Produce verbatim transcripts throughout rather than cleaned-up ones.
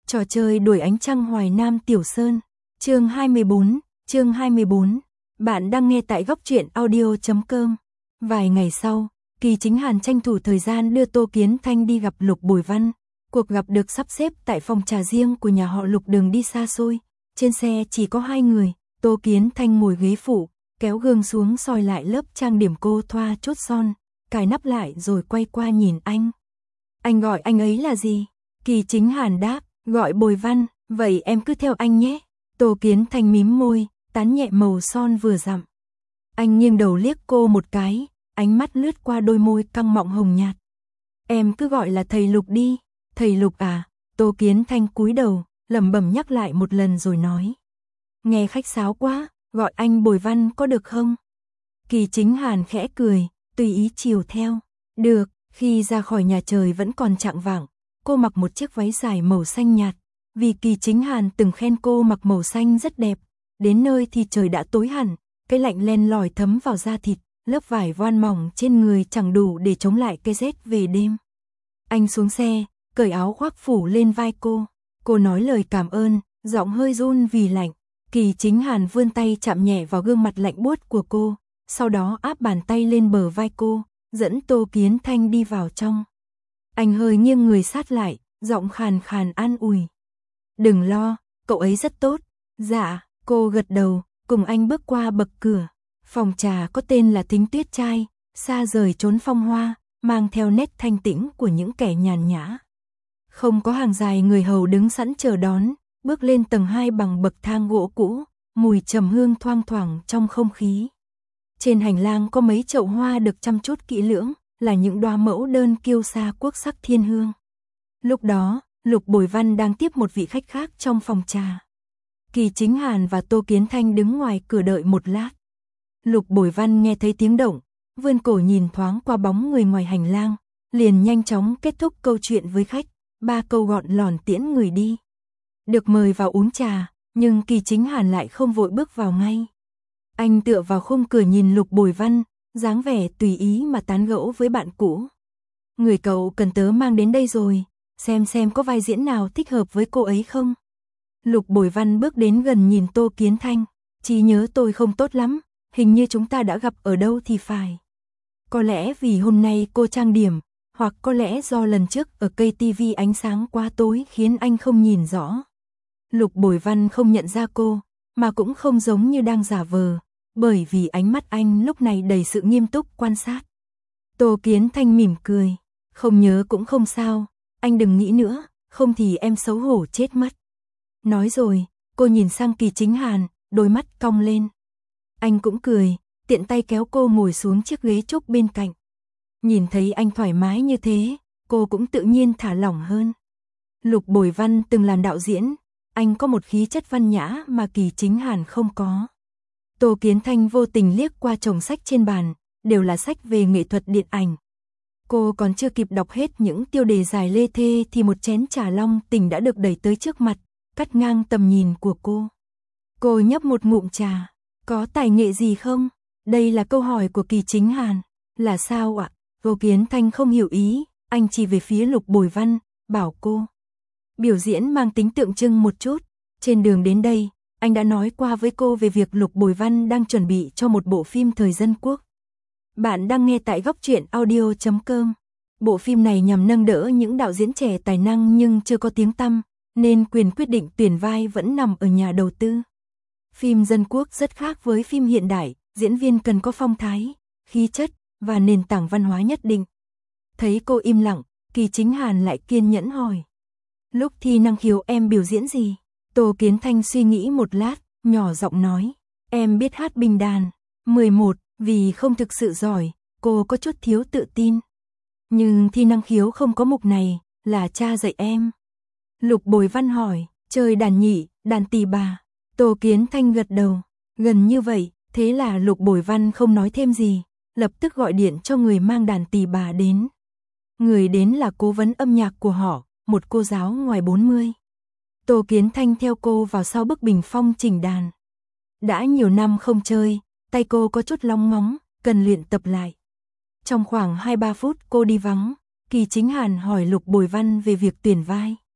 Trò chơi đuổi ánh trăng Hoài Nam Tiểu Sơn. Chương hai mươi bốn, chương hai mươi bốn. Bạn đang nghe tại góc truyện audio chấm com. Vài ngày sau, Kỳ Chính Hàn tranh thủ thời gian đưa Tô Kiến Thanh đi gặp Lục Bồi Văn. Cuộc gặp được sắp xếp tại phòng trà riêng của nhà họ Lục, đường đi xa xôi. Trên xe chỉ có hai người, Tô Kiến Thanh ngồi ghế phụ, kéo gương xuống soi lại lớp trang điểm cô thoa chốt son, cài nắp lại rồi quay qua nhìn anh. Anh gọi anh ấy là gì? Kỳ Chính Hàn đáp, gọi Bồi Văn, vậy em cứ theo anh nhé. Tô Kiến Thanh mím môi, tán nhẹ màu son vừa dặm. Anh nghiêng đầu liếc cô một cái, ánh mắt lướt qua đôi môi căng mọng hồng nhạt. Em cứ gọi là thầy Lục đi. Thầy Lục à? Tô Kiến Thanh cúi đầu, lẩm bẩm nhắc lại một lần rồi nói. Nghe khách sáo quá, gọi anh Bồi Văn có được không? Kỳ Chính Hàn khẽ cười, tùy ý chiều theo. Được. Khi ra khỏi nhà trời vẫn còn chạng vạng, cô mặc một chiếc váy dài màu xanh nhạt. Vì Kỳ Chính Hàn từng khen cô mặc màu xanh rất đẹp. Đến nơi thì trời đã tối hẳn, cái lạnh len lỏi thấm vào da thịt, lớp vải voan mỏng trên người chẳng đủ để chống lại cái rét về đêm. Anh xuống xe, cởi áo khoác phủ lên vai cô. Cô nói lời cảm ơn, giọng hơi run vì lạnh. Kỳ Chính Hàn vươn tay chạm nhẹ vào gương mặt lạnh buốt của cô, sau đó áp bàn tay lên bờ vai cô, dẫn Tô Kiến Thanh đi vào trong. Anh hơi nghiêng người sát lại, giọng khàn khàn an ủi. Đừng lo, cậu ấy rất tốt. Dạ, cô gật đầu, cùng anh bước qua bậc cửa. Phòng trà có tên là Thính Tuyết Trai, xa rời chốn phong hoa, mang theo nét thanh tĩnh của những kẻ nhàn nhã. Không có hàng dài người hầu đứng sẵn chờ đón, bước lên tầng hai bằng bậc thang gỗ cũ, mùi trầm hương thoang thoảng trong không khí. Trên hành lang có mấy chậu hoa được chăm chút kỹ lưỡng, là những đóa mẫu đơn kiêu sa quốc sắc thiên hương. Lúc đó, Lục Bồi Văn đang tiếp một vị khách khác trong phòng trà. Kỳ Chính Hàn và Tô Kiến Thanh đứng ngoài cửa đợi một lát. Lục Bồi Văn nghe thấy tiếng động, vươn cổ nhìn thoáng qua bóng người ngoài hành lang, liền nhanh chóng kết thúc câu chuyện với khách, ba câu gọn lỏn tiễn người đi. Được mời vào uống trà, nhưng Kỳ Chính Hàn lại không vội bước vào ngay. Anh tựa vào khung cửa nhìn Lục Bồi Văn, dáng vẻ tùy ý mà tán gẫu với bạn cũ. Người cậu cần tớ mang đến đây rồi, xem xem có vai diễn nào thích hợp với cô ấy không. Lục Bồi Văn bước đến gần nhìn Tô Kiến Thanh, trí nhớ tôi không tốt lắm, hình như chúng ta đã gặp ở đâu thì phải. Có lẽ vì hôm nay cô trang điểm, hoặc có lẽ do lần trước ở cây tivi ánh sáng quá tối khiến anh không nhìn rõ. Lục Bồi Văn không nhận ra cô, mà cũng không giống như đang giả vờ, bởi vì ánh mắt anh lúc này đầy sự nghiêm túc quan sát. Tô Kiến Thanh mỉm cười, không nhớ cũng không sao, anh đừng nghĩ nữa, không thì em xấu hổ chết mất. Nói rồi, cô nhìn sang Kỳ Chính Hàn, đôi mắt cong lên. Anh cũng cười, tiện tay kéo cô ngồi xuống chiếc ghế trúc bên cạnh. Nhìn thấy anh thoải mái như thế, cô cũng tự nhiên thả lỏng hơn. Lục Bồi Văn từng làm đạo diễn, anh có một khí chất văn nhã mà Kỳ Chính Hàn không có. Tô Kiến Thanh vô tình liếc qua chồng sách trên bàn, đều là sách về nghệ thuật điện ảnh. Cô còn chưa kịp đọc hết những tiêu đề dài lê thê thì một chén trà long tỉnh đã được đẩy tới trước mặt, cắt ngang tầm nhìn của cô. Cô nhấp một ngụm trà, có tài nghệ gì không? Đây là câu hỏi của Kỳ Chính Hàn. Là sao ạ? Tô Kiến Thanh không hiểu ý, anh chỉ về phía Lục Bồi Văn, bảo cô. Biểu diễn mang tính tượng trưng một chút, trên đường đến đây, anh đã nói qua với cô về việc Lục Bồi Văn đang chuẩn bị cho một bộ phim thời dân quốc. Bạn đang nghe tại góc truyện audio chấm com. Bộ phim này nhằm nâng đỡ những đạo diễn trẻ tài năng nhưng chưa có tiếng tăm, nên quyền quyết định tuyển vai vẫn nằm ở nhà đầu tư. Phim dân quốc rất khác với phim hiện đại, diễn viên cần có phong thái, khí chất và nền tảng văn hóa nhất định. Thấy cô im lặng, Kỳ Chính Hàn lại kiên nhẫn hỏi. Lúc thi năng khiếu em biểu diễn gì? Tô Kiến Thanh suy nghĩ một lát, nhỏ giọng nói. Em biết hát bình đàn. mười một, vì không thực sự giỏi, cô có chút thiếu tự tin. Nhưng thi năng khiếu không có mục này, là cha dạy em. Lục Bồi Văn hỏi, chơi đàn nhị, đàn tỳ bà. Tô Kiến Thanh gật đầu, gần như vậy, thế là Lục Bồi Văn không nói thêm gì, lập tức gọi điện cho người mang đàn tỳ bà đến. Người đến là cố vấn âm nhạc của họ, một cô giáo ngoài bốn mươi. Tô Kiến Thanh theo cô vào sau bức bình phong chỉnh đàn. Đã nhiều năm không chơi, tay cô có chút lóng ngóng, cần luyện tập lại. Trong khoảng hai ba phút cô đi vắng, Kỳ Chính Hàn hỏi Lục Bồi Văn về việc tuyển vai.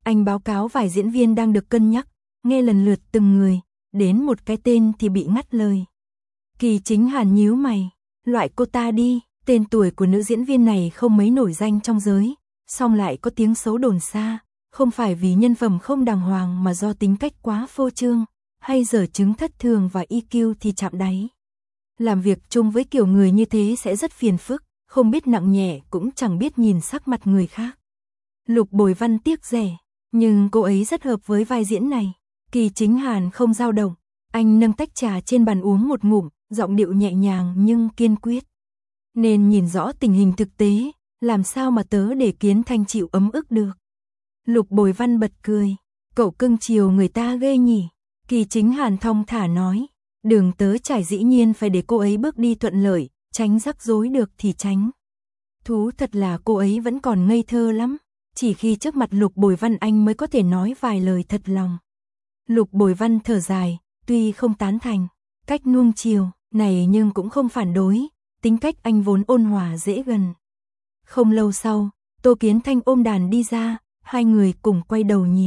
Anh báo cáo vài diễn viên đang được cân nhắc, nghe lần lượt từng người, đến một cái tên thì bị ngắt lời. Kỳ Chính Hàn nhíu mày, loại cô ta đi, tên tuổi của nữ diễn viên này không mấy nổi danh trong giới, song lại có tiếng xấu đồn xa, không phải vì nhân phẩm không đàng hoàng mà do tính cách quá phô trương, hay dở chứng thất thường và i kiu thì chạm đáy. Làm việc chung với kiểu người như thế sẽ rất phiền phức, không biết nặng nhẹ cũng chẳng biết nhìn sắc mặt người khác. Lục Bồi Văn tiếc rẻ, nhưng cô ấy rất hợp với vai diễn này. Kỳ Chính Hàn không dao động, anh nâng tách trà trên bàn uống một ngụm, giọng điệu nhẹ nhàng nhưng kiên quyết. Nên nhìn rõ tình hình thực tế, làm sao mà tớ để Kiến Thanh chịu ấm ức được. Lục Bồi Văn bật cười, cậu cưng chiều người ta ghê nhỉ. Kỳ Chính Hàn thong thả nói, đường tớ trải dĩ nhiên phải để cô ấy bước đi thuận lợi, tránh rắc rối được thì tránh. Thú thật là cô ấy vẫn còn ngây thơ lắm, chỉ khi trước mặt Lục Bồi Văn anh mới có thể nói vài lời thật lòng. Lục Bồi Văn thở dài, tuy không tán thành cách nuông chiều này nhưng cũng không phản đối, tính cách anh vốn ôn hòa dễ gần. Không lâu sau, Tô Kiến Thanh ôm đàn đi ra, hai người cùng quay đầu nhìn.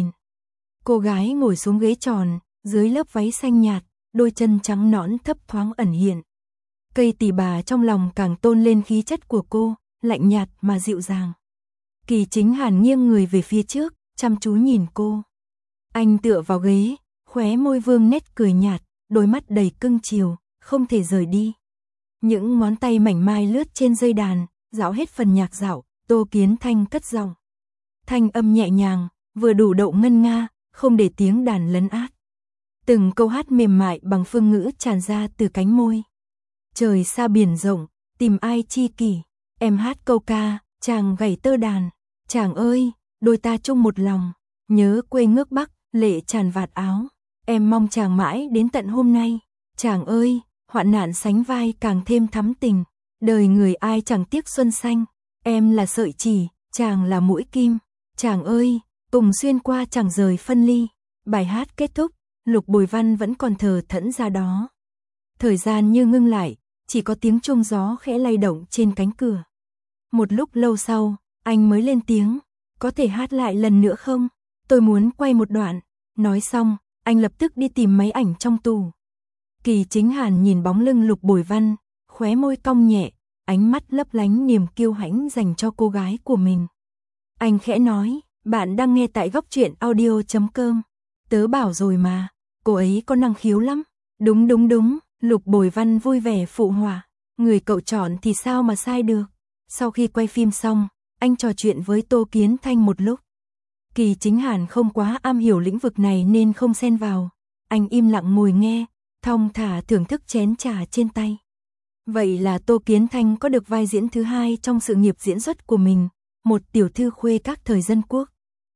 Cô gái ngồi xuống ghế tròn, dưới lớp váy xanh nhạt, đôi chân trắng nõn thấp thoáng ẩn hiện. Cây tỳ bà trong lòng càng tôn lên khí chất của cô, lạnh nhạt mà dịu dàng. Kỳ Chính Hàn nghiêng người về phía trước, chăm chú nhìn cô. Anh tựa vào ghế, khóe môi vương nét cười nhạt, đôi mắt đầy cưng chiều, không thể rời đi. Những ngón tay mảnh mai lướt trên dây đàn, dạo hết phần nhạc dạo, Tô Kiến Thanh cất giọng. Thanh âm nhẹ nhàng, vừa đủ độ ngân nga, không để tiếng đàn lấn át. Từng câu hát mềm mại bằng phương ngữ tràn ra từ cánh môi. Trời xa biển rộng, tìm ai chi kỷ, em hát câu ca, chàng gảy tơ đàn. Chàng ơi, đôi ta chung một lòng, nhớ quê ngước Bắc, lệ tràn vạt áo. Em mong chàng mãi đến tận hôm nay. Chàng ơi, hoạn nạn sánh vai càng thêm thắm tình. Đời người ai chẳng tiếc xuân xanh. Em là sợi chỉ, chàng là mũi kim. Chàng ơi, cùng xuyên qua chẳng rời phân ly. Bài hát kết thúc, Lục Bồi Văn vẫn còn thờ thẫn ra đó. Thời gian như ngưng lại, chỉ có tiếng chuông gió khẽ lay động trên cánh cửa. Một lúc lâu sau, anh mới lên tiếng, có thể hát lại lần nữa không? Tôi muốn quay một đoạn. Nói xong, anh lập tức đi tìm máy ảnh trong tủ. Kỳ Chính Hàn nhìn bóng lưng Lục Bồi Văn, khóe môi cong nhẹ, ánh mắt lấp lánh niềm kiêu hãnh dành cho cô gái của mình. Anh khẽ nói, bạn đang nghe tại góc truyện audio chấm com. Tớ bảo rồi mà, cô ấy có năng khiếu lắm. Đúng đúng đúng, Lục Bồi Văn vui vẻ phụ họa. Người cậu chọn thì sao mà sai được. Sau khi quay phim xong, anh trò chuyện với Tô Kiến Thanh một lúc. Kỳ Chính Hàn không quá am hiểu lĩnh vực này nên không xen vào. Anh im lặng ngồi nghe, thong thả thưởng thức chén trà trên tay. Vậy là Tô Kiến Thanh có được vai diễn thứ hai trong sự nghiệp diễn xuất của mình, một tiểu thư khuê các thời dân quốc.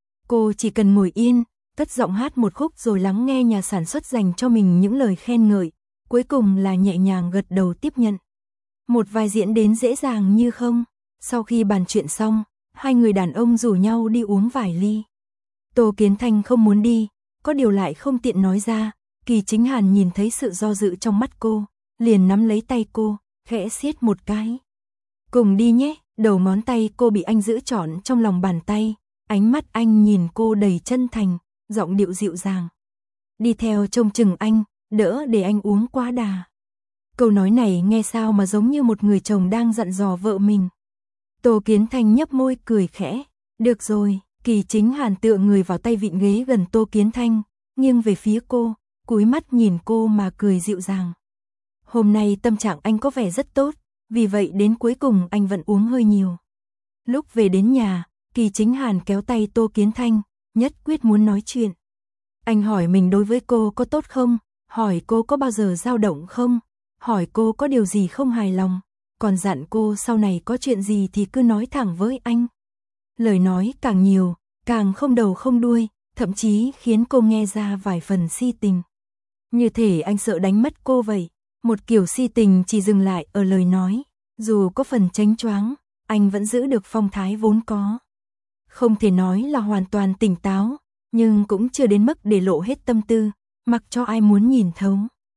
Cô chỉ cần ngồi yên, cất giọng hát một khúc rồi lắng nghe nhà sản xuất dành cho mình những lời khen ngợi, cuối cùng là nhẹ nhàng gật đầu tiếp nhận. Một vai diễn đến dễ dàng như không. Sau khi bàn chuyện xong, hai người đàn ông rủ nhau đi uống vài ly. Tô Kiến Thanh không muốn đi, có điều lại không tiện nói ra. Kỳ Chính Hàn nhìn thấy sự do dự trong mắt cô, liền nắm lấy tay cô, khẽ siết một cái. Cùng đi nhé, đầu ngón tay cô bị anh giữ trọn trong lòng bàn tay, ánh mắt anh nhìn cô đầy chân thành, giọng điệu dịu dàng. Đi theo trông chừng anh, đỡ để anh uống quá đà. Câu nói này nghe sao mà giống như một người chồng đang dặn dò vợ mình. Tô Kiến Thanh nhấp môi cười khẽ. Được rồi, Kỳ Chính Hàn tựa người vào tay vịn ghế gần Tô Kiến Thanh, nghiêng về phía cô, cúi mắt nhìn cô mà cười dịu dàng. Hôm nay tâm trạng anh có vẻ rất tốt, vì vậy đến cuối cùng anh vẫn uống hơi nhiều. Lúc về đến nhà, Kỳ Chính Hàn kéo tay Tô Kiến Thanh, nhất quyết muốn nói chuyện. Anh hỏi mình đối với cô có tốt không, hỏi cô có bao giờ dao động không, hỏi cô có điều gì không hài lòng, còn dặn cô sau này có chuyện gì thì cứ nói thẳng với anh. Lời nói càng nhiều, càng không đầu không đuôi, thậm chí khiến cô nghe ra vài phần si tình. Như thể anh sợ đánh mất cô vậy, một kiểu si tình chỉ dừng lại ở lời nói, dù có phần chánh choáng, anh vẫn giữ được phong thái vốn có. Không thể nói là hoàn toàn tỉnh táo, nhưng cũng chưa đến mức để lộ hết tâm tư, mặc cho ai muốn nhìn thấu.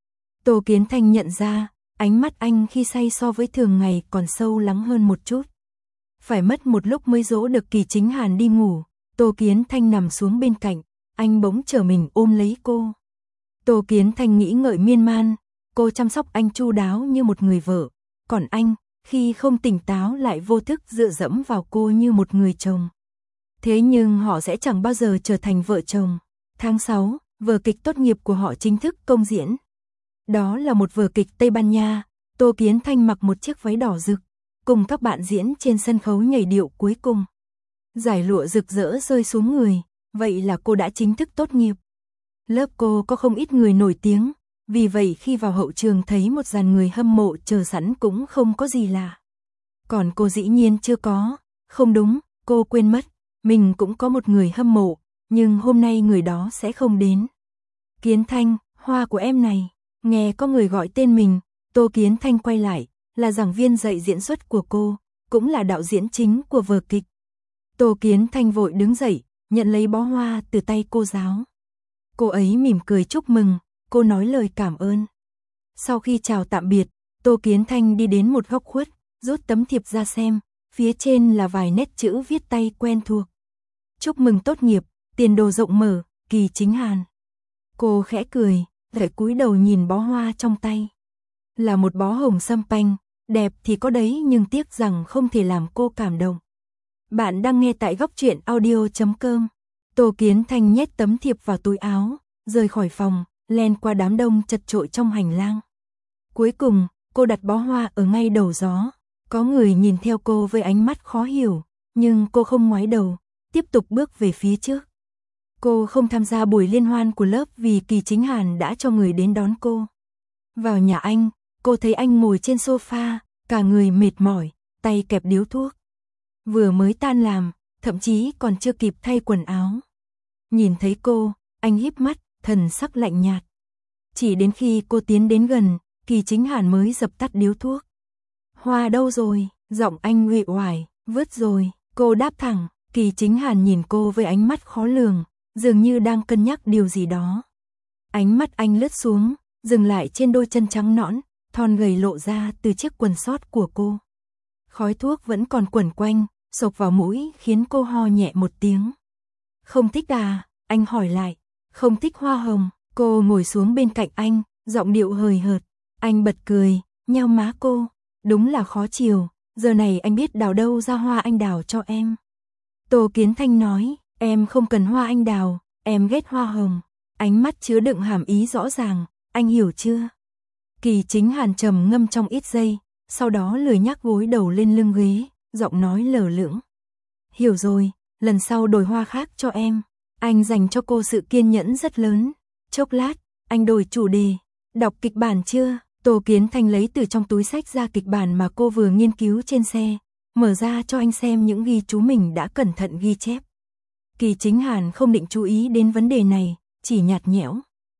Tô Kiến Thanh nhận ra, ánh mắt anh khi say so với thường ngày còn sâu lắng hơn một chút. Phải mất một lúc mới dỗ được Kỳ Chính Hàn đi ngủ, Tô Kiến Thanh nằm xuống bên cạnh, anh bỗng trở mình ôm lấy cô. Tô Kiến Thanh nghĩ ngợi miên man, cô chăm sóc anh chu đáo như một người vợ, còn anh, khi không tỉnh táo lại vô thức dựa dẫm vào cô như một người chồng. Thế nhưng họ sẽ chẳng bao giờ trở thành vợ chồng. Tháng sáu, vở kịch tốt nghiệp của họ chính thức công diễn. Đó là một vở kịch Tây Ban Nha, Tô Kiến Thanh mặc một chiếc váy đỏ rực, cùng các bạn diễn trên sân khấu nhảy điệu cuối cùng. Giải lụa rực rỡ rơi xuống người, vậy là cô đã chính thức tốt nghiệp. Lớp cô có không ít người nổi tiếng, vì vậy khi vào hậu trường thấy một dàn người hâm mộ chờ sẵn cũng không có gì lạ. Còn cô dĩ nhiên chưa có, không đúng, cô quên mất, mình cũng có một người hâm mộ, nhưng hôm nay người đó sẽ không đến. Kiến Thanh, hoa của em này, nghe có người gọi tên mình, Tô Kiến Thanh quay lại, là giảng viên dạy diễn xuất của cô, cũng là đạo diễn chính của vở kịch. Tô Kiến Thanh vội đứng dậy, nhận lấy bó hoa từ tay cô giáo. Cô ấy mỉm cười chúc mừng, cô nói lời cảm ơn. Sau khi chào tạm biệt, Tô Kiến Thanh đi đến một góc khuất, rút tấm thiệp ra xem, phía trên là vài nét chữ viết tay quen thuộc. Chúc mừng tốt nghiệp, tiền đồ rộng mở, Kỳ Chính Hàn. Cô khẽ cười, lại cúi đầu nhìn bó hoa trong tay. Là một bó hồng sâm panh, đẹp thì có đấy nhưng tiếc rằng không thể làm cô cảm động. Bạn đang nghe tại góc truyện audio chấm com. Tô Kiến Thanh nhét tấm thiệp vào túi áo, rời khỏi phòng, len qua đám đông chật chội trong hành lang. Cuối cùng, cô đặt bó hoa ở ngay đầu gió. Có người nhìn theo cô với ánh mắt khó hiểu, nhưng cô không ngoái đầu, tiếp tục bước về phía trước. Cô không tham gia buổi liên hoan của lớp vì Kỳ Chính Hàn đã cho người đến đón cô. Vào nhà anh, cô thấy anh ngồi trên sofa, cả người mệt mỏi, tay kẹp điếu thuốc. Vừa mới tan làm, thậm chí còn chưa kịp thay quần áo. Nhìn thấy cô, anh híp mắt, thần sắc lạnh nhạt. Chỉ đến khi cô tiến đến gần, Kỳ Chính Hàn mới dập tắt điếu thuốc. Hoa đâu rồi? Giọng anh uể oải. Vứt rồi. Cô đáp thẳng. Kỳ Chính Hàn nhìn cô với ánh mắt khó lường, dường như đang cân nhắc điều gì đó. Ánh mắt anh lướt xuống, dừng lại trên đôi chân trắng nõn, thon gầy lộ ra từ chiếc quần sót của cô. Khói thuốc vẫn còn quẩn quanh, xộc vào mũi khiến cô ho nhẹ một tiếng. Không thích à? Anh hỏi lại. Không thích hoa hồng. Cô ngồi xuống bên cạnh anh, giọng điệu hời hợt. Anh bật cười, nheo má cô. Đúng là khó chiều, giờ này anh biết đào đâu ra hoa anh đào cho em. Tô Kiến Thanh nói, em không cần hoa anh đào, em ghét hoa hồng. Ánh mắt chứa đựng hàm ý rõ ràng, anh hiểu chưa? Kỳ Chính Hàn trầm ngâm trong ít giây, sau đó lười nhác gối đầu lên lưng ghế, giọng nói lờ lững. Hiểu rồi, lần sau đổi hoa khác cho em. Anh dành cho cô sự kiên nhẫn rất lớn. Chốc lát, anh đổi chủ đề. Đọc kịch bản chưa? Tô Kiến Thanh lấy từ trong túi sách ra kịch bản mà cô vừa nghiên cứu trên xe, mở ra cho anh xem những ghi chú mình đã cẩn thận ghi chép. Kỳ Chính Hàn không định chú ý đến vấn đề này, chỉ nhạt nhẽo.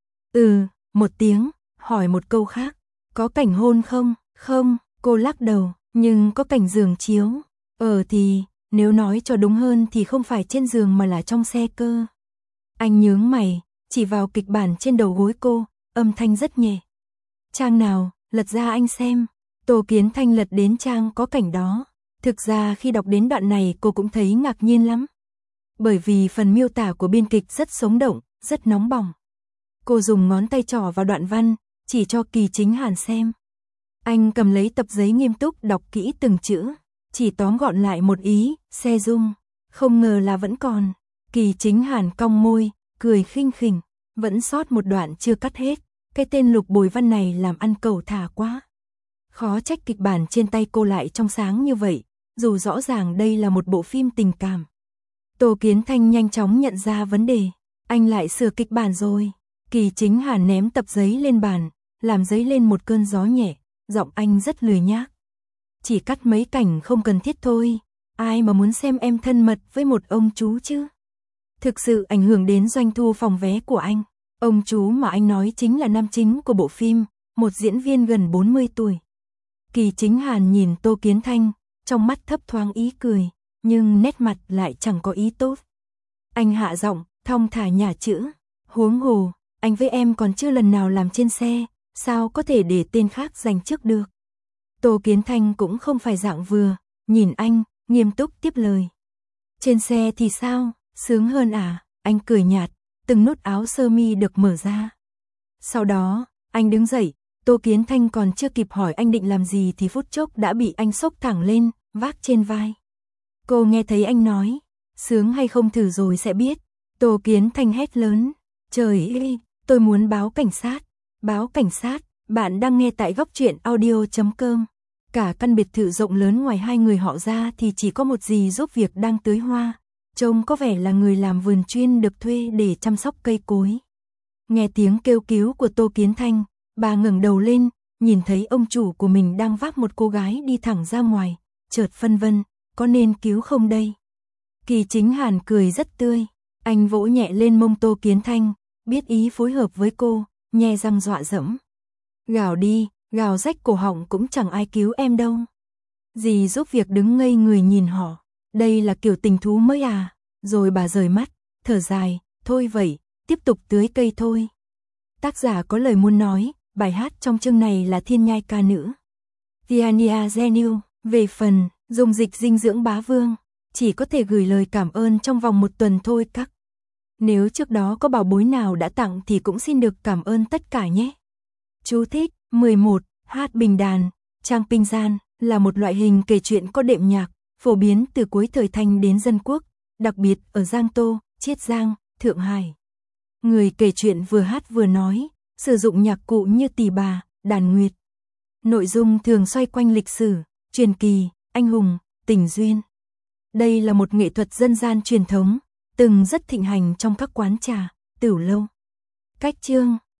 Ừ, một tiếng, hỏi một câu khác. Có cảnh hôn không? Không, cô lắc đầu, nhưng có cảnh giường chiếu. Ờ thì, nếu nói cho đúng hơn thì không phải trên giường mà là trong xe cơ. Anh nhướng mày, chỉ vào kịch bản trên đầu gối cô, âm thanh rất nhẹ. Trang nào, lật ra anh xem. Tô Kiến Thanh lật đến trang có cảnh đó. Thực ra khi đọc đến đoạn này cô cũng thấy ngạc nhiên lắm. Bởi vì phần miêu tả của biên kịch rất sống động, rất nóng bỏng. Cô dùng ngón tay trỏ vào đoạn văn, chỉ cho Kỳ Chính Hàn xem. Anh cầm lấy tập giấy nghiêm túc đọc kỹ từng chữ, chỉ tóm gọn lại một ý, xe dung. Không ngờ là vẫn còn. Kỳ Chính Hàn cong môi, cười khinh khỉnh, vẫn sót một đoạn chưa cắt hết. Cái tên Lục Bồi Văn này làm ăn cẩu thả quá. Khó trách kịch bản trên tay cô lại trong sáng như vậy, dù rõ ràng đây là một bộ phim tình cảm. Tô Kiến Thanh nhanh chóng nhận ra vấn đề. Anh lại sửa kịch bản rồi. Kỳ Chính Hàn ném tập giấy lên bàn, làm giấy lên một cơn gió nhẹ, giọng anh rất lười nhác. Chỉ cắt mấy cảnh không cần thiết thôi, ai mà muốn xem em thân mật với một ông chú chứ. Thực sự ảnh hưởng đến doanh thu phòng vé của anh. Ông chú mà anh nói chính là nam chính của bộ phim, một diễn viên gần bốn mươi tuổi. Kỳ Chính Hàn nhìn Tô Kiến Thanh, trong mắt thấp thoáng ý cười, nhưng nét mặt lại chẳng có ý tốt. Anh hạ giọng, thong thả nhả chữ. Huống hồ, anh với em còn chưa lần nào làm trên xe, sao có thể để tên khác giành trước được. Tô Kiến Thanh cũng không phải dạng vừa, nhìn anh, nghiêm túc tiếp lời. Trên xe thì sao, Sướng hơn à, anh cười nhạt, từng nút áo sơ mi được mở ra. Sau đó, anh đứng dậy, Tô Kiến Thanh còn chưa kịp hỏi anh định làm gì thì phút chốc đã bị anh xốc thẳng lên, vác trên vai. Cô nghe thấy anh nói, sướng hay không thử rồi sẽ biết. Tô Kiến Thanh hét lớn, trời ơi, tôi muốn báo cảnh sát, báo cảnh sát, bạn đang nghe tại góc truyện audio chấm com. Cả căn biệt thự rộng lớn ngoài hai người họ ra thì chỉ có một dì giúp việc đang tưới hoa, trông có vẻ là người làm vườn chuyên được thuê để chăm sóc cây cối. Nghe tiếng kêu cứu của Tô Kiến Thanh, bà ngẩng đầu lên, nhìn thấy ông chủ của mình đang vác một cô gái đi thẳng ra ngoài, chợt phân vân, có nên cứu không đây? Kỳ Chính Hàn cười rất tươi, anh vỗ nhẹ lên mông Tô Kiến Thanh, biết ý phối hợp với cô, nhe răng dọa dẫm. Gào đi, gào rách cổ họng cũng chẳng ai cứu em đâu. Dì giúp việc đứng ngây người nhìn họ, đây là kiểu tình thú mới à? Rồi bà rời mắt, thở dài, thôi vậy, tiếp tục tưới cây thôi. Tác giả có lời muốn nói, bài hát trong chương này là Thiên Nhai ca nữ Tiania Geniu, về phần dùng dịch dinh dưỡng bá vương, chỉ có thể gửi lời cảm ơn trong vòng một tuần thôi các. Nếu trước đó có bảo bối nào đã tặng thì cũng xin được cảm ơn tất cả nhé. Chú thích, mười một, hát bình đàn, trang pinh gian, là một loại hình kể chuyện có đệm nhạc, phổ biến từ cuối thời Thanh đến dân quốc, đặc biệt ở Giang Tô, Chiết Giang, Thượng Hải. Người kể chuyện vừa hát vừa nói, sử dụng nhạc cụ như tỳ bà, đàn nguyệt. Nội dung thường xoay quanh lịch sử, truyền kỳ, anh hùng, tình duyên. Đây là một nghệ thuật dân gian truyền thống, từng rất thịnh hành trong các quán trà, tửu lâu. Cách chương